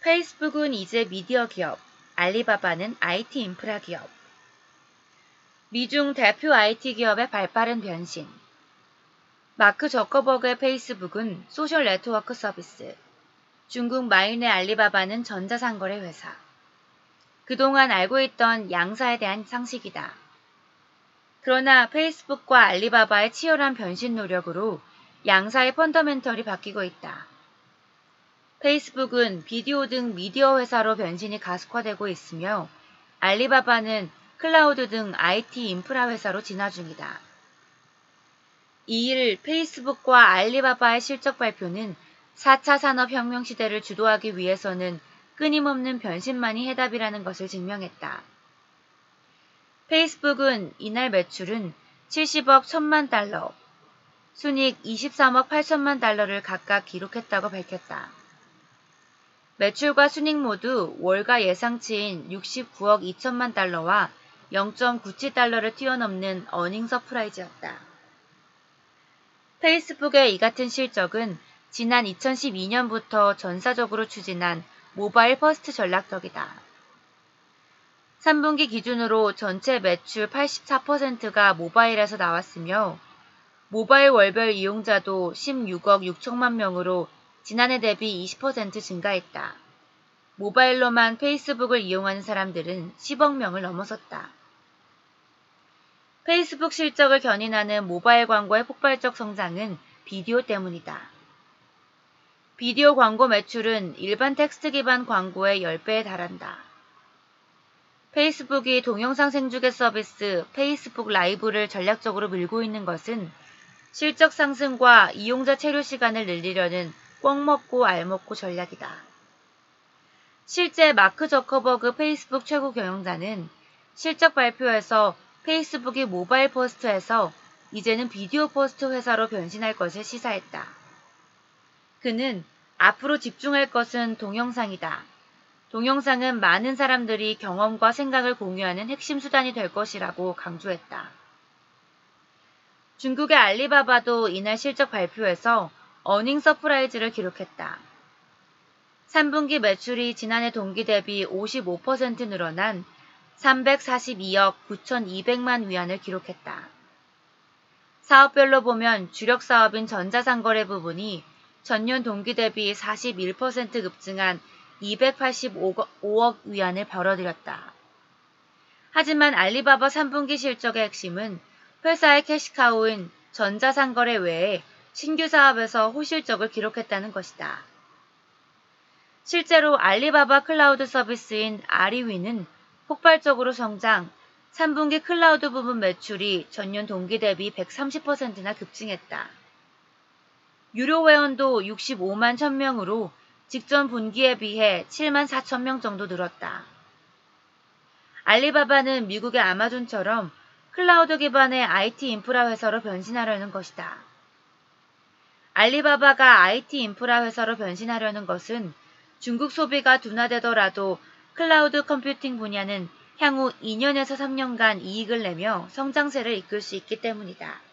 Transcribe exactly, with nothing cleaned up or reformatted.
페이스북은 이제 미디어 기업, 알리바바는 아이티 인프라 기업. 미중 대표 아이티 기업의 발빠른 변신. 마크 저커버그의 페이스북은 소셜 네트워크 서비스, 중국 마윈의 알리바바는 전자상거래 회사. 그동안 알고 있던 양사에 대한 상식이다. 그러나 페이스북과 알리바바의 치열한 변신 노력으로 양사의 펀더멘털이 바뀌고 있다. 페이스북은 비디오 등 미디어 회사로 변신이 가속화되고 있으며 알리바바는 클라우드 등 아이티 인프라 회사로 진화 중이다. 이일 페이스북과 알리바바의 실적 발표는 사 차 산업혁명 시대를 주도하기 위해서는 끊임없는 변신만이 해답이라는 것을 증명했다. 페이스북은 이날 매출은 칠십억 천만 달러, 순이익 이십삼억 팔천만 달러를 각각 기록했다고 밝혔다. 매출과 순이익 모두 월가 예상치인 육십구억 이천만 달러와 영 점 구칠 달러를 뛰어넘는 어닝 서프라이즈였다. 페이스북의 이 같은 실적은 지난 이천십이 년부터 전사적으로 추진한 모바일 퍼스트 전략 덕이다. 삼 분기 기준으로 전체 매출 팔십사 퍼센트가 모바일에서 나왔으며 모바일 월별 이용자도 십육억 육천만 명으로 지난해 대비 이십 퍼센트 증가했다. 모바일로만 페이스북을 이용하는 사람들은 십억 명을 넘어섰다. 페이스북 실적을 견인하는 모바일 광고의 폭발적 성장은 비디오 때문이다. 비디오 광고 매출은 일반 텍스트 기반 광고의 십 배에 달한다. 페이스북이 동영상 생중계 서비스 페이스북 라이브를 전략적으로 밀고 있는 것은 실적 상승과 이용자 체류 시간을 늘리려는 꿩 먹고 알 먹고 전략이다. 실제 마크 저커버그 페이스북 최고 경영자는 실적 발표에서 페이스북이 모바일 퍼스트에서 이제는 비디오 퍼스트 회사로 변신할 것을 시사했다. 그는 앞으로 집중할 것은 동영상이다. 동영상은 많은 사람들이 경험과 생각을 공유하는 핵심 수단이 될 것이라고 강조했다. 중국의 알리바바도 이날 실적 발표에서 어닝 서프라이즈를 기록했다. 삼 분기 매출이 지난해 동기 대비 오십오 퍼센트 늘어난 삼백사십이억 구천이백만 위안을 기록했다. 사업별로 보면 주력 사업인 전자상거래 부분이 전년 동기 대비 사십일 퍼센트 급증한 이백팔십오억 위안을 벌어들였다. 하지만 알리바바 삼 분기 실적의 핵심은 회사의 캐시카우인 전자상거래 외에 신규 사업에서 호실적을 기록했다는 것이다. 실제로 알리바바 클라우드 서비스인 아리위는 폭발적으로 성장, 삼 분기 클라우드 부분 매출이 전년 동기 대비 백삼십 퍼센트나 급증했다. 유료 회원도 육십오만 천 명으로 직전 분기에 비해 칠만 사천 명 정도 늘었다. 알리바바는 미국의 아마존처럼 클라우드 기반의 아이티 인프라 회사로 변신하려는 것이다. 알리바바가 아이티 인프라 회사로 변신하려는 것은 중국 소비가 둔화되더라도 클라우드 컴퓨팅 분야는 향후 이 년에서 삼 년간 이익을 내며 성장세를 이끌 수 있기 때문이다.